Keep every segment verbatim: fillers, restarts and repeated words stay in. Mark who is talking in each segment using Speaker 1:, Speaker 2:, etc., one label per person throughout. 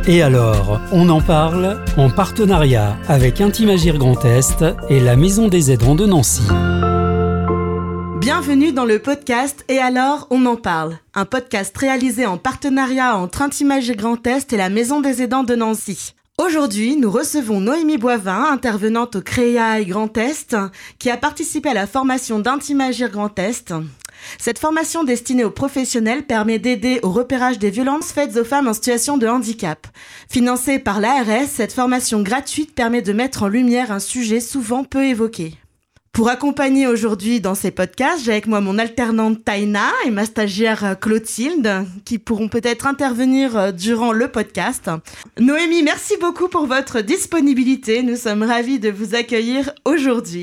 Speaker 1: Et alors, on en parle en partenariat avec Intimagir Grand Est et la Maison des Aidants de Nancy.
Speaker 2: Bienvenue dans le podcast Et alors, on en parle, un podcast réalisé en partenariat entre Intimagir Grand Est et la Maison des Aidants de Nancy. Aujourd'hui, nous recevons Noémie Boivin, intervenante au Créail Grand Est, qui a participé à la formation d'Intimagir Grand Est. Cette formation destinée aux professionnels permet d'aider au repérage des violences faites aux femmes en situation de handicap. Financée par l'A R S, cette formation gratuite permet de mettre en lumière un sujet souvent peu évoqué. Pour accompagner aujourd'hui dans ces podcasts, j'ai avec moi mon alternante Taïna et ma stagiaire Clotilde, qui pourront peut-être intervenir durant le podcast. Noémie, merci beaucoup pour votre disponibilité. Nous sommes ravis de vous accueillir aujourd'hui.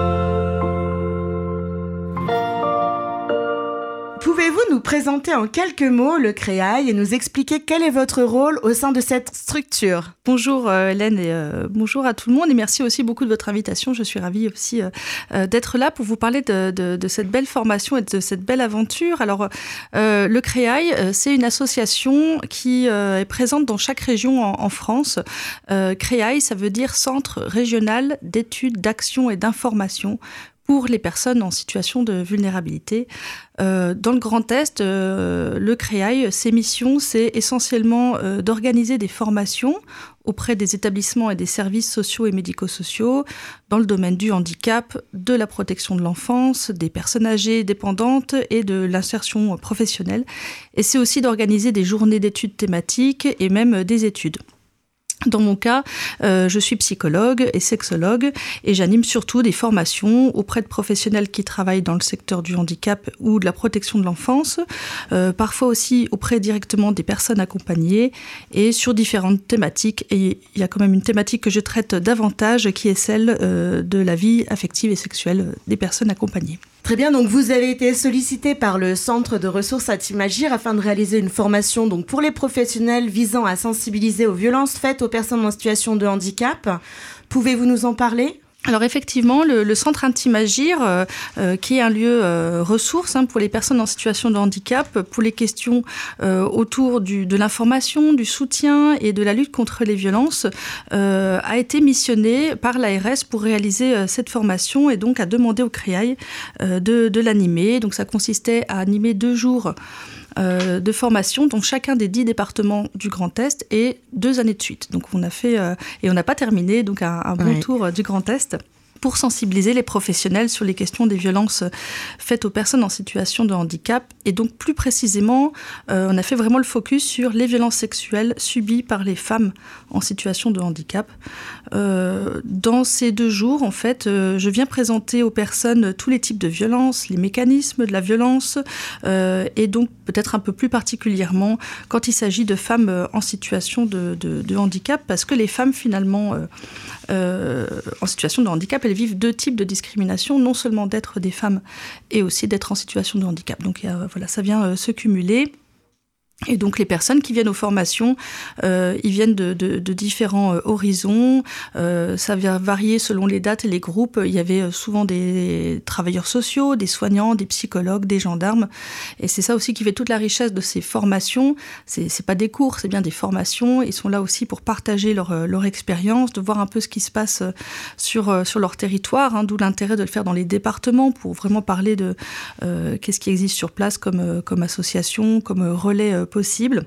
Speaker 2: Pouvez-vous nous présenter en quelques mots le Créail et nous expliquer quel est votre rôle au sein de cette structure ?
Speaker 3: Bonjour euh, Hélène et euh, bonjour à tout le monde et merci aussi beaucoup de votre invitation. Je suis ravie aussi euh, euh, d'être là pour vous parler de, de, de cette belle formation et de cette belle aventure. Alors euh, le Créail, euh, c'est une association qui euh, est présente dans chaque région en, en France. Euh, Créail, ça veut dire Centre régional d'études, d'action et d'information pour les personnes en situation de vulnérabilité. Euh, dans le Grand Est, euh, le Créail, ses missions, c'est essentiellement euh, d'organiser des formations auprès des établissements et des services sociaux et médico-sociaux dans le domaine du handicap, de la protection de l'enfance, des personnes âgées dépendantes et de l'insertion professionnelle. Et c'est aussi d'organiser des journées d'études thématiques et même des études. Dans mon cas, euh, je suis psychologue et sexologue et j'anime surtout des formations auprès de professionnels qui travaillent dans le secteur du handicap ou de la protection de l'enfance, euh, parfois aussi auprès directement des personnes accompagnées et sur différentes thématiques. Et il y a quand même une thématique que je traite davantage qui est celle euh, de la vie affective et sexuelle des personnes accompagnées.
Speaker 2: Très bien, donc vous avez été sollicité par le Centre de ressources Intimagir afin de réaliser une formation donc pour les professionnels visant à sensibiliser aux violences faites aux personnes en situation de handicap. Pouvez-vous nous en parler ?
Speaker 3: Alors effectivement, le, le centre Intimagir, euh, euh, qui est un lieu euh, ressource hein, pour les personnes en situation de handicap, pour les questions euh, autour du, de l'information, du soutien et de la lutte contre les violences, euh, a été missionné par l'A R S pour réaliser euh, cette formation et donc a demandé au Créail euh, de, de l'animer. Donc ça consistait à animer deux jours Euh, de formation dans chacun des dix départements du Grand Est et deux années de suite. Donc on a fait, euh, et on n'a pas terminé, donc un, un bon
Speaker 2: oui.
Speaker 3: tour euh, du Grand Est pour sensibiliser les professionnels sur les questions des violences faites aux personnes en situation de handicap. Et donc plus précisément, euh, on a fait vraiment le focus sur les violences sexuelles subies par les femmes en situation de handicap. Euh, dans ces deux jours, en fait, euh, je viens présenter aux personnes tous les types de violences, les mécanismes de la violence, euh, et donc peut-être un peu plus particulièrement quand il s'agit de femmes en situation de, de, de handicap, parce que les femmes finalement euh, euh, en situation de handicap, elles vivent deux types de discrimination, non seulement d'être des femmes et aussi d'être en situation de handicap. Donc euh, voilà, ça vient euh, se cumuler. Et donc les personnes qui viennent aux formations, euh, ils viennent de, de, de différents euh, horizons, euh, ça vient varier selon les dates et les groupes. Il y avait euh, souvent des travailleurs sociaux, des soignants, des psychologues, des gendarmes. Et c'est ça aussi qui fait toute la richesse de ces formations. C'est, c'est pas des cours, c'est bien des formations. Ils sont là aussi pour partager leur, leur expérience, de voir un peu ce qui se passe sur, sur leur territoire, hein, d'où l'intérêt de le faire dans les départements pour vraiment parler de euh, qu'est-ce qui existe sur place comme, comme association, comme relais euh, possible.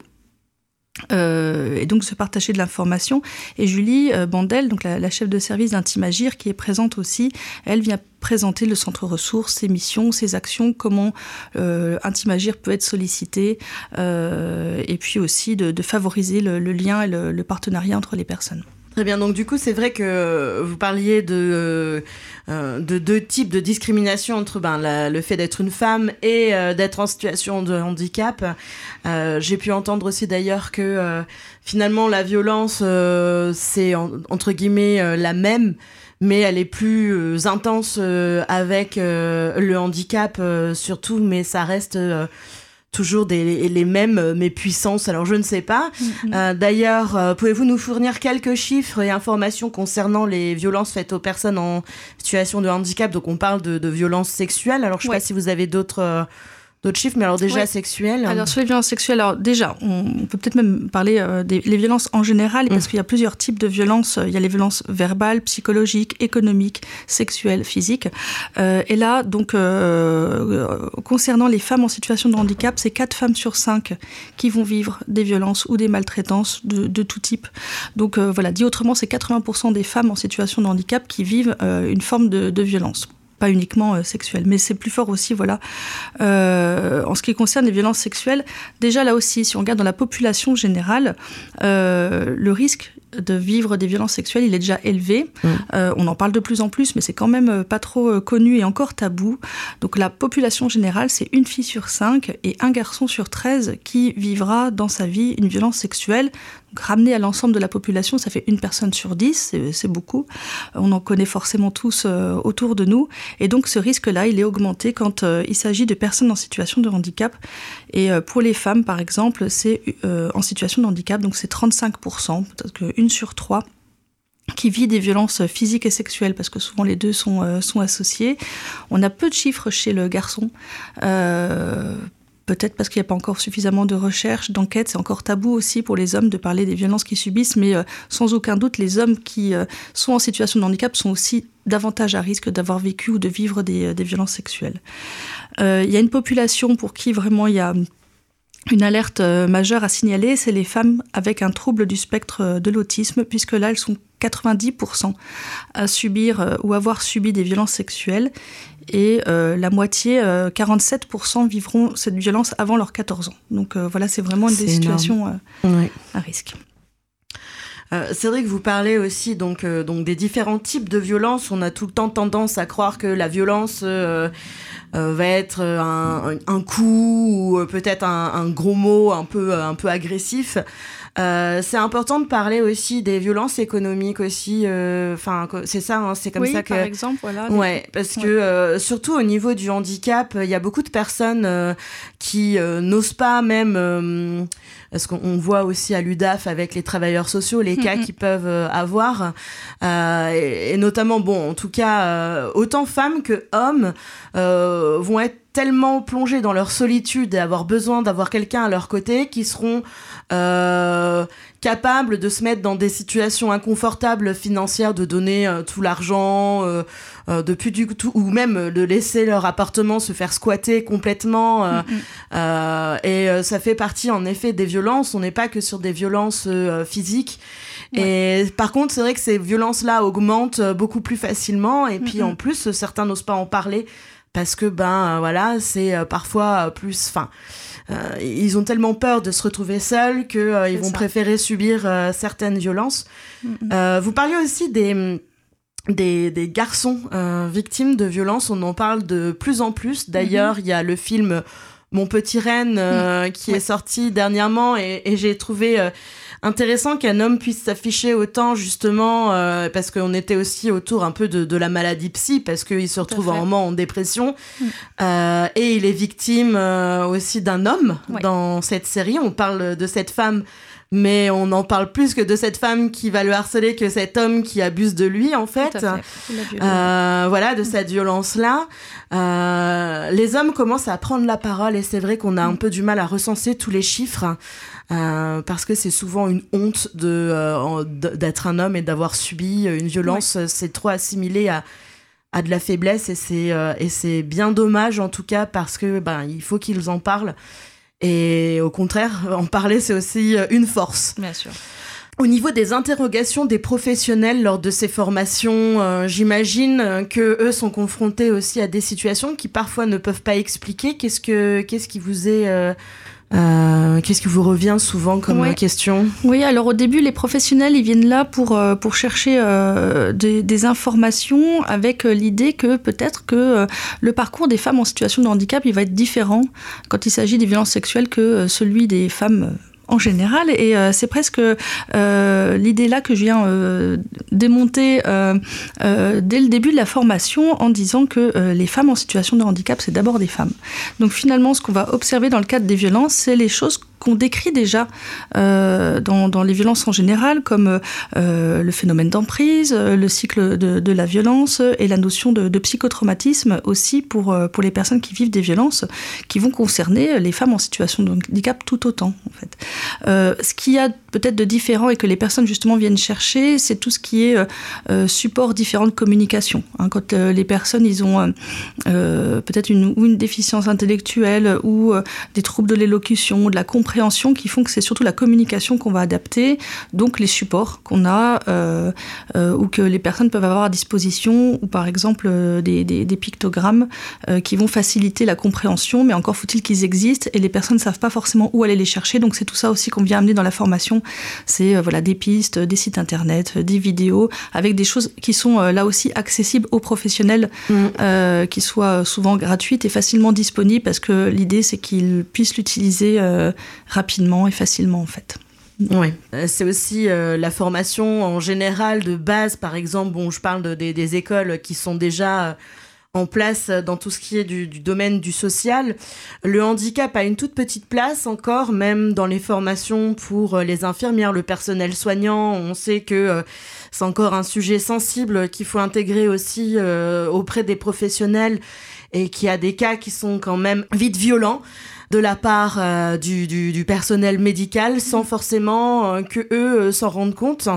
Speaker 3: Euh, et donc se partager de l'information. Et Julie euh, Bandel, donc la, la chef de service d'Intimagir, qui est présente aussi, elle vient présenter le centre ressources, ses missions, ses actions, comment euh, Intimagir peut être sollicité, euh, et puis aussi de, de favoriser le, le lien et le, le partenariat entre les personnes.
Speaker 2: Très bien, donc du coup c'est vrai que vous parliez de, euh, de deux types de discrimination entre ben, la, le fait d'être une femme et euh, d'être en situation de handicap. Euh, j'ai pu entendre aussi d'ailleurs que euh, finalement la violence euh, c'est en, entre guillemets euh, la même, mais elle est plus euh, intense euh, avec euh, le handicap euh, surtout, mais ça reste... Euh, toujours des, les mêmes, mais puissances, alors je ne sais pas. Mm-hmm. Euh, d'ailleurs, euh, pouvez-vous nous fournir quelques chiffres et informations concernant les violences faites aux personnes en situation de handicap ? Donc on parle de, de violences sexuelles, alors je ne sais ouais. pas si vous avez d'autres... Euh, d'autres chiffres, mais alors déjà
Speaker 3: ouais.
Speaker 2: sexuelles.
Speaker 3: Alors sur les violences sexuelles, alors déjà, on, on peut peut-être même parler euh, des les violences en général, parce mmh. qu'il y a plusieurs types de violences. Il y a les violences verbales, psychologiques, économiques, sexuelles, physiques. Euh, et là, donc, euh, concernant les femmes en situation de handicap, c'est quatre femmes sur cinq qui vont vivre des violences ou des maltraitances de, de tout type. Donc euh, voilà, dit autrement, c'est quatre-vingts pour cent des femmes en situation de handicap qui vivent euh, une forme de, de violence. Pas uniquement euh, sexuelle, mais c'est plus fort aussi, voilà. Euh, en ce qui concerne les violences sexuelles, déjà là aussi, si on regarde dans la population générale, euh, le risque de vivre des violences sexuelles, il est déjà élevé. Mmh. Euh, on en parle de plus en plus, mais c'est quand même pas trop connu et encore tabou. Donc la population générale, c'est une fille sur cinq et un garçon sur treize qui vivra dans sa vie une violence sexuelle. Donc, ramené à l'ensemble de la population, ça fait une personne sur dix, c'est, c'est beaucoup. On en connaît forcément tous euh, autour de nous. Et donc ce risque-là, il est augmenté quand euh, il s'agit de personnes en situation de handicap. Et euh, pour les femmes, par exemple, c'est euh, en situation de handicap, donc c'est trente-cinq pour cent, peut-être qu'une sur trois, qui vit des violences physiques et sexuelles, parce que souvent les deux sont, euh, sont associés. On a peu de chiffres chez le garçon, euh, peut-être parce qu'il n'y a pas encore suffisamment de recherche, d'enquête. C'est encore tabou aussi pour les hommes de parler des violences qu'ils subissent, mais euh, sans aucun doute, les hommes qui euh, sont en situation de handicap sont aussi davantage à risque d'avoir vécu ou de vivre des, des violences sexuelles. Euh, il y a une population pour qui vraiment il y a une alerte majeure à signaler, c'est les femmes avec un trouble du spectre de l'autisme, puisque là, elles sont quatre-vingt-dix pour cent à subir euh, ou avoir subi des violences sexuelles. Et euh, la moitié, euh, quarante-sept pour cent, vivront cette violence avant leurs quatorze ans. Donc euh, voilà, c'est vraiment une des c'est situations euh, ouais. à risque.
Speaker 2: Euh, c'est vrai que vous parlez aussi donc, euh, donc des différents types de violences. On a tout le temps tendance à croire que la violence euh, euh, va être un, un coup ou peut-être un, un gros mot un peu, un peu agressif. Euh, c'est important de parler aussi des violences économiques aussi. Enfin, euh, c'est ça, hein, c'est comme
Speaker 3: oui,
Speaker 2: ça que.
Speaker 3: par exemple, voilà.
Speaker 2: Ouais, parce ouais. que euh, surtout au niveau du handicap, il y a beaucoup de personnes euh, qui euh, n'osent pas même. Euh, parce qu'on voit aussi à l'U D A F avec les travailleurs sociaux les cas mm-hmm. qu'ils peuvent euh, avoir, euh, et, et notamment, bon, en tout cas, euh, autant femmes que hommes euh, vont être tellement plongés dans leur solitude et avoir besoin d'avoir quelqu'un à leur côté qui seront euh, capables de se mettre dans des situations inconfortables financières, de donner euh, tout l'argent, euh, euh, de plus du tout, ou même de laisser leur appartement se faire squatter complètement. Euh, mm-hmm. euh, et euh, ça fait partie en effet des violences. On n'est pas que sur des violences euh, physiques. Ouais. Et par contre, c'est vrai que ces violences-là augmentent beaucoup plus facilement. Et puis mm-hmm. en plus, certains n'osent pas en parler. Parce que, ben, euh, voilà, c'est euh, parfois plus... Enfin, euh, ils ont tellement peur de se retrouver seuls qu'ils euh, vont ça. préférer subir euh, certaines violences. Mm-hmm. Euh, vous parliez aussi des, des, des garçons euh, victimes de violences. On en parle de plus en plus. D'ailleurs, il mm-hmm. y a le film Mon Petit Renne euh, mm. qui ouais. est sorti dernièrement et, et j'ai trouvé... Euh, intéressant qu'un homme puisse s'afficher autant, justement, euh, parce qu'on était aussi autour un peu de, de la maladie psy, parce qu'il se retrouve un moment en dépression. Mm. Euh, et il est victime euh, aussi d'un homme ouais. dans cette série. On parle de cette femme, mais on en parle plus que de cette femme qui va le harceler que cet homme qui abuse de lui, en fait.
Speaker 3: Tout à fait.
Speaker 2: Euh, voilà, de mm. cette violence-là. Euh, les hommes commencent à prendre la parole et c'est vrai qu'on a mm. un peu du mal à recenser tous les chiffres. Euh, parce que c'est souvent une honte de, euh, d'être un homme et d'avoir subi une violence. Ouais. C'est trop assimilé à, à de la faiblesse et c'est, euh, et c'est bien dommage en tout cas parce que ben, il faut qu'ils en parlent. Et au contraire, en parler, c'est aussi une force.
Speaker 3: Bien sûr.
Speaker 2: Au niveau des interrogations des professionnels lors de ces formations, euh, j'imagine que eux sont confrontés aussi à des situations qui parfois ne peuvent pas expliquer. Qu'est-ce que, qu'est-ce qui vous est... Euh, Euh, qu'est-ce qui vous revient souvent comme
Speaker 3: ouais.
Speaker 2: question ?
Speaker 3: Oui, alors au début, les professionnels, ils viennent là pour, euh, pour chercher euh, des, des informations avec euh, l'idée que peut-être que euh, le parcours des femmes en situation de handicap, il va être différent quand il s'agit des violences sexuelles que euh, celui des femmes euh, en général, et euh, c'est presque euh, l'idée là que je viens euh, démonter euh, euh, dès le début de la formation en disant que euh, les femmes en situation de handicap, c'est d'abord des femmes. Donc finalement, ce qu'on va observer dans le cadre des violences, c'est les choses qu'on décrit déjà euh, dans, dans les violences en général, comme euh, le phénomène d'emprise, le cycle de, de la violence et la notion de, de psychotraumatisme aussi pour, pour les personnes qui vivent des violences qui vont concerner les femmes en situation de handicap tout autant, en fait. Euh, ce qu'il y a peut-être de différent et que les personnes justement viennent chercher, c'est tout ce qui est euh, support différent de communication. Hein, quand euh, les personnes, ils ont euh, peut-être une, ou une déficience intellectuelle ou euh, des troubles de l'élocution, de la compréhension qui font que c'est surtout la communication qu'on va adapter, donc les supports qu'on a euh, euh, ou que les personnes peuvent avoir à disposition, ou par exemple euh, des, des, des pictogrammes euh, qui vont faciliter la compréhension, mais encore faut-il qu'ils existent et les personnes ne savent pas forcément où aller les chercher, donc c'est tout ça aussi qu'on vient amener dans la formation. C'est euh, voilà, des pistes, des sites internet, des vidéos, avec des choses qui sont euh, là aussi accessibles aux professionnels, mmh. euh, qui soient souvent gratuites et facilement disponibles, parce que l'idée c'est qu'ils puissent l'utiliser euh, rapidement et facilement en fait.
Speaker 2: Oui, c'est aussi euh, la formation en général de base, par exemple, bon, je parle de, des, des écoles qui sont déjà euh, en place dans tout ce qui est du, du domaine du social. Le handicap a une toute petite place encore, même dans les formations pour les infirmières, le personnel soignant. On sait que euh, c'est encore un sujet sensible qu'il faut intégrer aussi euh, auprès des professionnels et qu'il y a des cas qui sont quand même vite violents de la part euh, du, du, du personnel médical sans forcément euh, que eux euh, s'en rendent compte.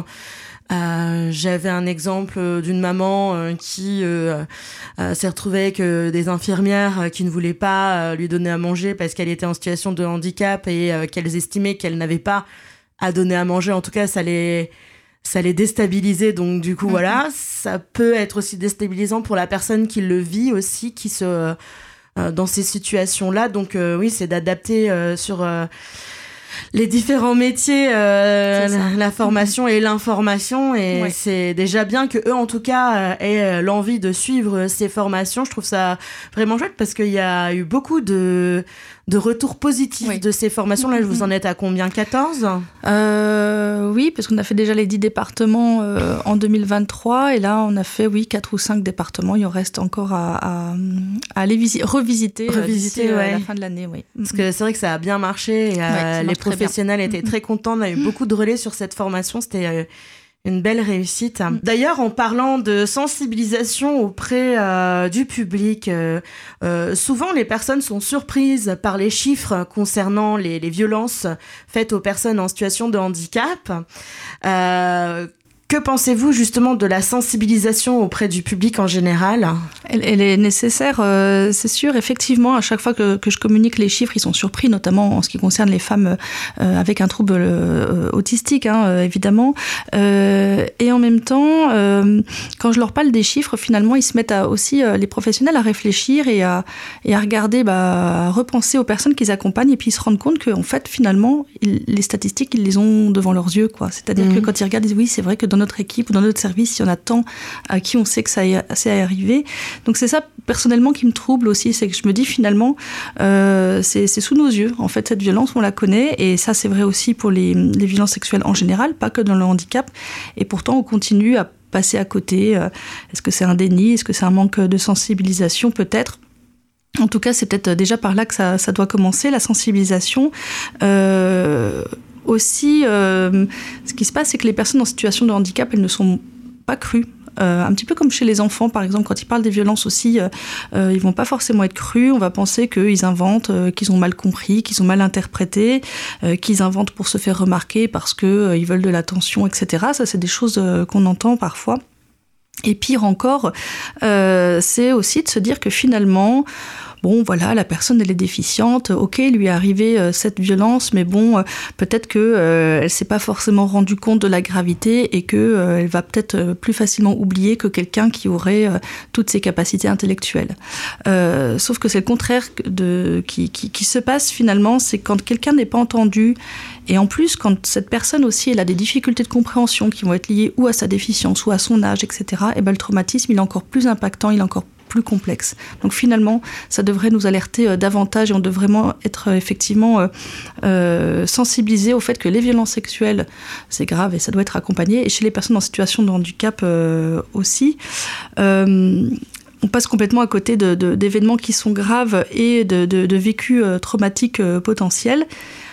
Speaker 2: Euh, j'avais un exemple d'une maman euh, qui euh, euh, s'est retrouvée avec euh, des infirmières euh, qui ne voulaient pas euh, lui donner à manger parce qu'elle était en situation de handicap et euh, qu'elles estimaient qu'elle n'avait pas à donner à manger. En tout cas, ça les, ça les déstabilisait. Donc du coup, mmh. voilà, ça peut être aussi déstabilisant pour la personne qui le vit aussi, qui se... Euh, dans ces situations-là. Donc euh, oui, c'est d'adapter euh, sur euh, les différents métiers euh, la, la formation et l'information. Et ouais. c'est déjà bien que eux, en tout cas, euh, aient l'envie de suivre ces formations. Je trouve ça vraiment chouette parce qu'il y a eu beaucoup de... de retours positifs oui. de ces formations. Là, vous en êtes à combien ? quatorze ?
Speaker 3: euh, Oui, parce qu'on a fait déjà les dix départements euh, en deux mille vingt-trois. Et là, on a fait, oui, quatre ou cinq départements. Il en reste encore à, à, à aller visi- revisiter, revisiter euh, ouais. à la fin de l'année. Oui.
Speaker 2: Parce que c'est vrai que ça a bien marché. Et, euh, ouais, les professionnels étaient très contents. On a eu beaucoup de relais sur cette formation. C'était... Euh, une belle réussite. D'ailleurs, en parlant de sensibilisation auprès euh, du public, euh, euh, souvent les personnes sont surprises par les chiffres concernant les, les violences faites aux personnes en situation de handicap. Euh, Que pensez-vous justement de la sensibilisation auprès du public en général ?
Speaker 3: Elle, elle est nécessaire, euh, c'est sûr. Effectivement, à chaque fois que, que je communique les chiffres, ils sont surpris, notamment en ce qui concerne les femmes euh, avec un trouble euh, autistique, hein, euh, évidemment. Euh, et en même temps, euh, quand je leur parle des chiffres, finalement, ils se mettent à, aussi, euh, les professionnels, à réfléchir et à, et à regarder, bah, à repenser aux personnes qu'ils accompagnent, et puis ils se rendent compte qu'en fait, finalement, ils, les statistiques, ils les ont devant leurs yeux, quoi. C'est-à-dire mmh. que quand ils regardent, ils disent oui, c'est vrai que dans notre équipe ou dans notre service, il y en a tant à qui on sait que ça est, c'est arrivé. Donc c'est ça personnellement qui me trouble aussi, c'est que je me dis finalement euh, c'est, c'est sous nos yeux en fait cette violence, on la connaît, et ça c'est vrai aussi pour les, les violences sexuelles en général, pas que dans le handicap, et pourtant on continue à passer à côté. Est-ce que c'est un déni ? Est-ce que c'est un manque de sensibilisation ? Peut-être. En tout cas, c'est peut-être déjà par là que ça, ça doit commencer, la sensibilisation. Euh, Aussi, euh, ce qui se passe, c'est que les personnes en situation de handicap, elles ne sont pas crues. Euh, un petit peu comme chez les enfants, par exemple, quand ils parlent des violences aussi, euh, euh, ils vont pas forcément être crus. On va penser qu'ils inventent, euh, qu'ils ont mal compris, qu'ils ont mal interprété, euh, qu'ils inventent pour se faire remarquer parce qu'ils euh, veulent de l'attention, et cetera. Ça, c'est des choses euh, qu'on entend parfois. Et pire encore, euh, c'est aussi de se dire que finalement... Bon, voilà, la personne, elle est déficiente. Ok, lui est arrivé euh, cette violence, mais bon, euh, peut-être que euh, elle s'est pas forcément rendue compte de la gravité et que euh, elle va peut-être euh, plus facilement oublier que quelqu'un qui aurait euh, toutes ses capacités intellectuelles. Euh, sauf que c'est le contraire de qui, qui, qui se passe finalement, c'est quand quelqu'un n'est pas entendu. Et en plus, quand cette personne aussi, elle a des difficultés de compréhension qui vont être liées ou à sa déficience ou à son âge, et cetera. Et ben le traumatisme, il est encore plus impactant, il est encore plus complexe. Donc finalement, ça devrait nous alerter euh, davantage et on devrait vraiment être euh, effectivement euh, euh, sensibilisé au fait que les violences sexuelles, c'est grave et ça doit être accompagné. Et chez les personnes en situation de handicap euh, aussi. Euh, on passe complètement à côté de, de, d'événements qui sont graves et de, de, de vécus euh, traumatiques euh, potentiels.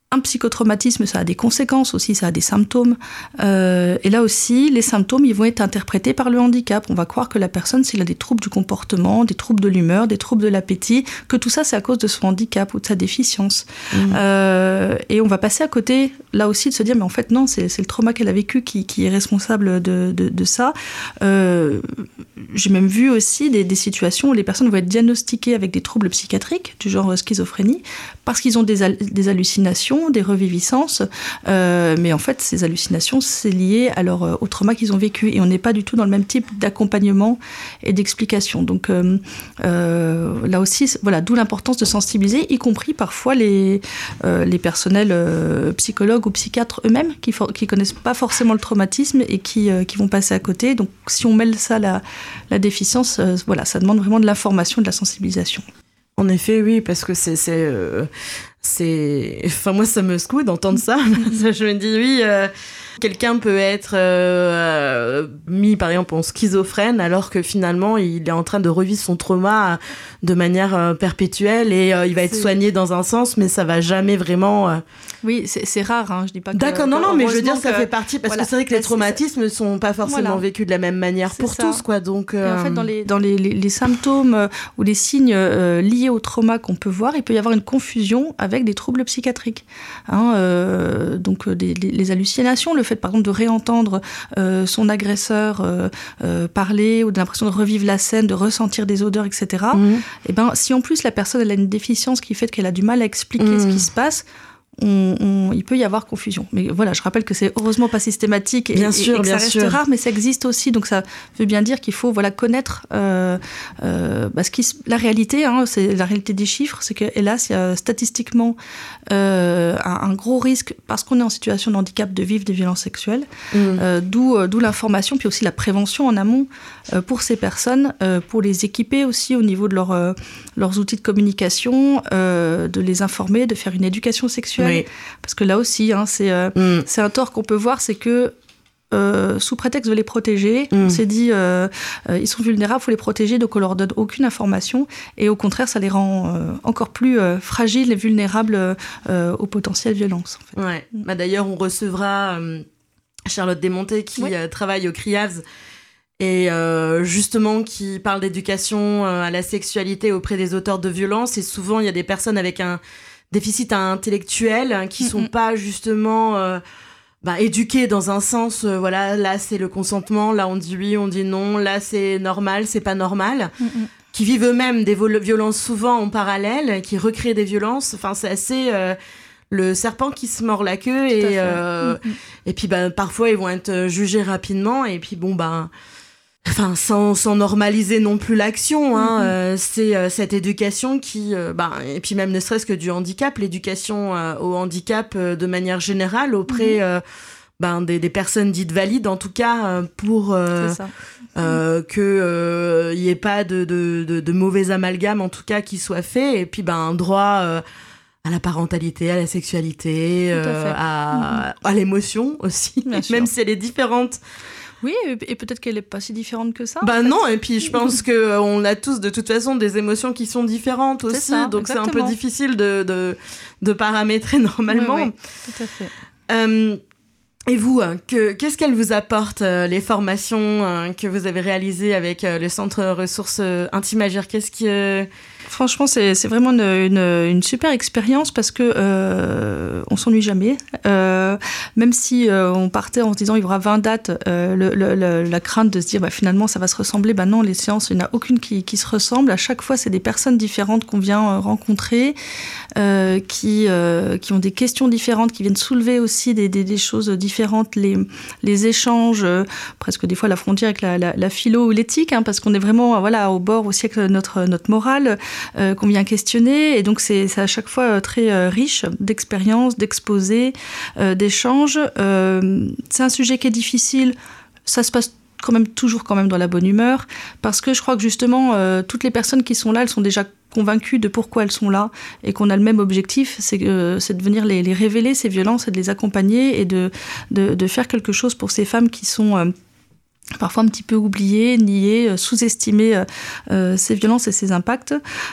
Speaker 3: Un psychotraumatisme, ça a des conséquences aussi, ça a des symptômes. Euh, et là aussi, les symptômes, ils vont être interprétés par le handicap. On va croire que la personne, s'il a des troubles du comportement, des troubles de l'humeur, des troubles de l'appétit, que tout ça, c'est à cause de son handicap ou de sa déficience. Mmh. Euh, et on va passer à côté, là aussi, de se dire, mais en fait, non, c'est, c'est le trauma qu'elle a vécu qui, qui est responsable de, de, de ça. Euh, j'ai même vu aussi des, des situations où les personnes vont être diagnostiquées avec des troubles psychiatriques, du genre schizophrénie, parce qu'ils ont des, al- des hallucinations, des reviviscences, euh, mais en fait, ces hallucinations, c'est lié à leur, au trauma qu'ils ont vécu, et on n'est pas du tout dans le même type d'accompagnement et d'explication. Donc euh, euh, là aussi, voilà, d'où l'importance de sensibiliser, y compris parfois les, euh, les personnels euh, psychologues ou psychiatres eux-mêmes, qui ne qui connaissent pas forcément le traumatisme et qui, euh, qui vont passer à côté. Donc si on mêle ça à la, la déficience, euh, voilà, ça demande vraiment de l'information, de la sensibilisation.
Speaker 2: En effet, oui, parce que c'est... c'est euh... C'est... Enfin, moi, ça me secoue d'entendre ça. Je me dis, oui, euh, quelqu'un peut être euh, mis, par exemple, en schizophrène, alors que finalement, il est en train de revivre son trauma de manière euh, perpétuelle et euh, il va être c'est... soigné dans un sens, mais ça va jamais vraiment... Euh...
Speaker 3: Oui, c'est, c'est rare, hein, je dis pas que...
Speaker 2: D'accord, non, non, mais je veux dire, ça que... fait partie, parce voilà, que c'est vrai que les traumatismes ne sont pas forcément voilà. vécus de la même manière c'est pour ça. tous, quoi, donc... Euh...
Speaker 3: Et en fait, dans les, dans les, les, les symptômes euh, ou les signes euh, liés au trauma qu'on peut voir, il peut y avoir une confusion avec des troubles psychiatriques. Hein, euh, donc, des, les, les hallucinations, le fait, par exemple, de réentendre euh, son agresseur euh, euh, parler ou de l'impression de revivre la scène, de ressentir des odeurs, et cetera. Mmh. Et ben, si en plus la personne elle a une déficience qui fait qu'elle a du mal à expliquer mmh. ce qui se passe, On, on, il peut y avoir confusion. Mais voilà, je rappelle que c'est heureusement pas systématique et,
Speaker 2: bien sûr,
Speaker 3: et, et que
Speaker 2: bien
Speaker 3: ça reste
Speaker 2: sûr.
Speaker 3: rare, mais ça existe aussi. Donc ça veut bien dire qu'il faut voilà, connaître euh, euh, bah, ce qui, la réalité, hein, c'est la réalité des chiffres, c'est que hélas, il y a statistiquement euh, un, un gros risque, parce qu'on est en situation de handicap, de vivre des violences sexuelles, mmh. euh, d'où, euh, d'où l'information, puis aussi la prévention en amont euh, pour ces personnes, euh, pour les équiper aussi au niveau de leur, euh, leurs outils de communication, euh, de les informer, de faire une éducation sexuelle. Oui. Parce que là aussi, hein, c'est, euh, mm. c'est un tort qu'on peut voir, c'est que euh, sous prétexte de les protéger, mm. on s'est dit euh, euh, ils sont vulnérables, il faut les protéger, donc on leur donne aucune information, et au contraire, ça les rend euh, encore plus euh, fragiles et vulnérables euh, aux potentielles violences. En fait.
Speaker 2: Ouais. Mm. Bah, d'ailleurs, on recevra euh, Charlotte Desmontés qui oui. euh, travaille au CRIAVS et euh, justement qui parle d'éducation euh, à la sexualité auprès des auteurs de violences, et souvent, il y a des personnes avec un déficit intellectuel hein, qui mm-hmm. sont pas justement euh, bah, éduqués dans un sens euh, voilà, là c'est le consentement, là on dit oui, on dit non, là c'est normal, c'est pas normal, mm-hmm. qui vivent eux-mêmes des vol- violences souvent en parallèle, qui recréent des violences. Enfin, c'est assez euh, le serpent qui se mord la queue. Et, euh, mm-hmm. et puis bah, parfois ils vont être jugés rapidement, et puis bon bah Enfin, sans, sans normaliser non plus l'action, hein, mm-hmm. euh, c'est euh, cette éducation qui, euh, bah, et puis même ne serait-ce que du handicap, l'éducation euh, au handicap euh, de manière générale auprès mm-hmm. euh, ben, des, des personnes dites valides, en tout cas, euh, pour euh, euh, que euh, y ait pas de, de, de, de mauvais amalgame, en tout cas, qui soit fait, et puis ben un droit euh, à la parentalité, à la sexualité, euh, à, mm-hmm. à l'émotion aussi, même si elle est différente.
Speaker 3: Oui, et peut-être qu'elle n'est pas si différente que ça.
Speaker 2: Bah non, et puis je pense qu'on a tous de toute façon des émotions qui sont différentes aussi, c'est ça, donc exactement. C'est un peu difficile de, de, de paramétrer normalement.
Speaker 3: Oui, oui, tout à fait.
Speaker 2: Euh, et vous, que, qu'est-ce qu'elles vous apportent, les formations que vous avez réalisées avec le Centre Ressources Intimagir? Qu'est-ce qui... Euh...
Speaker 3: Franchement, c'est, c'est vraiment une, une, une super expérience parce que euh, on s'ennuie jamais. Euh, même si euh, on partait en se disant il y aura vingt dates, euh, le, le, le, la crainte de se dire bah, finalement ça va se ressembler, bah non, les séances, il n'y en a aucune qui, qui se ressemble. À chaque fois, c'est des personnes différentes qu'on vient rencontrer, euh, qui, euh, qui ont des questions différentes, qui viennent soulever aussi des, des, des choses différentes, les, les échanges, euh, presque des fois la frontière avec la, la, la philo ou l'éthique, hein, parce qu'on est vraiment voilà, au bord aussi avec notre, notre morale. Euh, qu'on vient questionner, et donc c'est, c'est à chaque fois euh, très euh, riche d'expériences, d'exposés, euh, d'échanges. Euh, c'est un sujet qui est difficile, ça se passe quand même toujours quand même dans la bonne humeur, parce que je crois que justement euh, toutes les personnes qui sont là, elles sont déjà convaincues de pourquoi elles sont là, et qu'on a le même objectif, c'est, euh, c'est de venir les, les révéler, ces violences, et de les accompagner, et de, de, de faire quelque chose pour ces femmes qui sont... Euh, parfois un petit peu oublié, nié, sous-estimé euh, ces violences et ces impacts.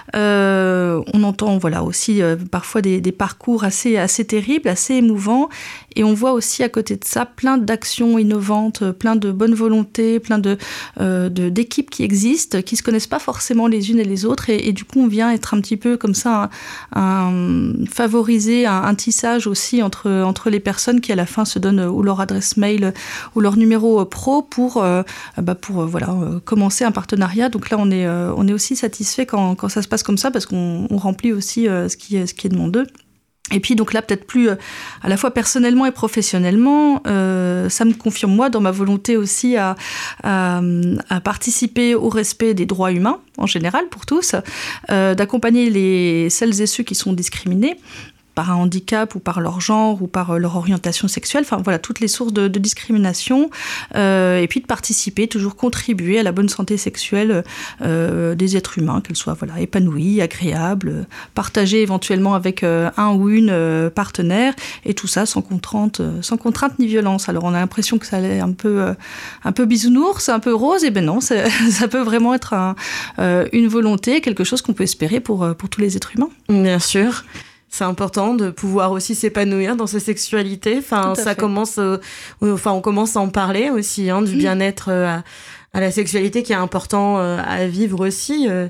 Speaker 3: Euh, on entend voilà, aussi euh, parfois des, des parcours assez, assez terribles, assez émouvants, et on voit aussi à côté de ça plein d'actions innovantes, plein de bonne volonté, plein de, euh, de, d'équipes qui existent, qui ne se connaissent pas forcément les unes et les autres, et, et du coup on vient être un petit peu comme ça, un, un, favoriser un, un tissage aussi entre, entre les personnes qui à la fin se donnent ou leur adresse mail ou leur numéro pro pour Euh, bah pour euh, voilà, euh, commencer un partenariat. Donc là, on est, euh, on est aussi satisfait quand, quand ça se passe comme ça parce qu'on on remplit aussi euh, ce, qui, ce qui est demandé. Et puis donc là, peut-être plus euh, à la fois personnellement et professionnellement, euh, ça me confirme moi dans ma volonté aussi à, à, à participer au respect des droits humains en général pour tous, euh, d'accompagner les, celles et ceux qui sont discriminés par un handicap ou par leur genre ou par leur orientation sexuelle, enfin voilà, toutes les sources de, de discrimination, euh, et puis de participer, toujours contribuer à la bonne santé sexuelle euh, des êtres humains, qu'elle soit voilà, épanouie, agréable, partagée éventuellement avec euh, un ou une euh, partenaire, et tout ça sans contrainte, sans contrainte ni violence. Alors on a l'impression que ça allait un peu, euh, un peu bisounours, un peu rose, et ben non, ça peut vraiment être un, euh, une volonté, quelque chose qu'on peut espérer pour, pour tous les êtres humains.
Speaker 2: Bien sûr. C'est important de pouvoir aussi s'épanouir dans sa sexualité. Enfin, ça fait. commence, euh, enfin, on commence à en parler aussi, hein, du mmh. bien-être euh, à, à la sexualité qui est important euh, à vivre aussi. Euh.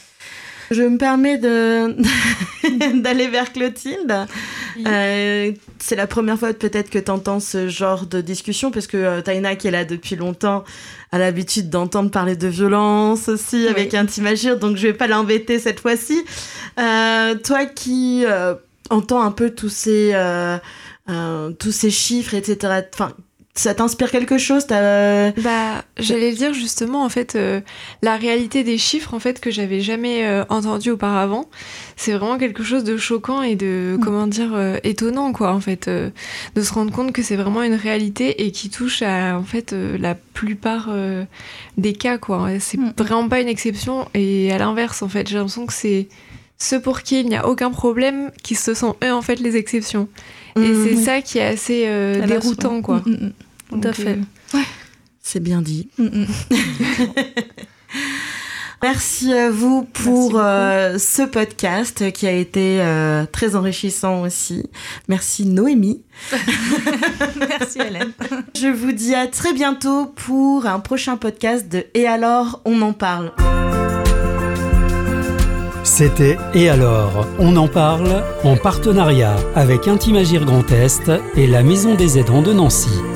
Speaker 2: Je me permets de d'aller vers Clotilde. Oui. Euh, c'est la première fois peut-être que tu entends ce genre de discussion, parce que euh, Taïna, qui est là depuis longtemps, a l'habitude d'entendre parler de violence aussi, oui. avec Intimagir, donc je vais pas l'embêter cette fois-ci. Euh, toi qui euh, entends un peu tous ces, euh, euh, tous ces chiffres, et cetera, enfin, ça t'inspire quelque chose t'as...
Speaker 4: Bah, j'allais le dire justement, en fait, euh, la réalité des chiffres, en fait, que j'avais jamais euh, entendu auparavant, c'est vraiment quelque chose de choquant et de, mmh. comment dire, euh, étonnant, quoi, en fait, euh, de se rendre compte que c'est vraiment une réalité et qui touche à, en fait, euh, la plupart euh, des cas, quoi. C'est mmh. vraiment pas une exception, et à l'inverse, en fait, j'ai l'impression que c'est ceux pour qui il n'y a aucun problème qui se sont eux, en fait, les exceptions. Et mmh, c'est oui. ça qui est assez euh, déroutant, quoi.
Speaker 3: Mmh, mmh. Tout Donc, à fait.
Speaker 2: Euh... Ouais. C'est bien dit. Mmh. Merci à vous pour euh, ce podcast qui a été euh, très enrichissant aussi. Merci Noémie.
Speaker 3: Merci Hélène.
Speaker 2: Je vous dis à très bientôt pour un prochain podcast de Et alors, on en parle.
Speaker 1: C'était Et alors, on en parle, en partenariat avec Intimagir Grand Est et la Maison des Aidants de Nancy.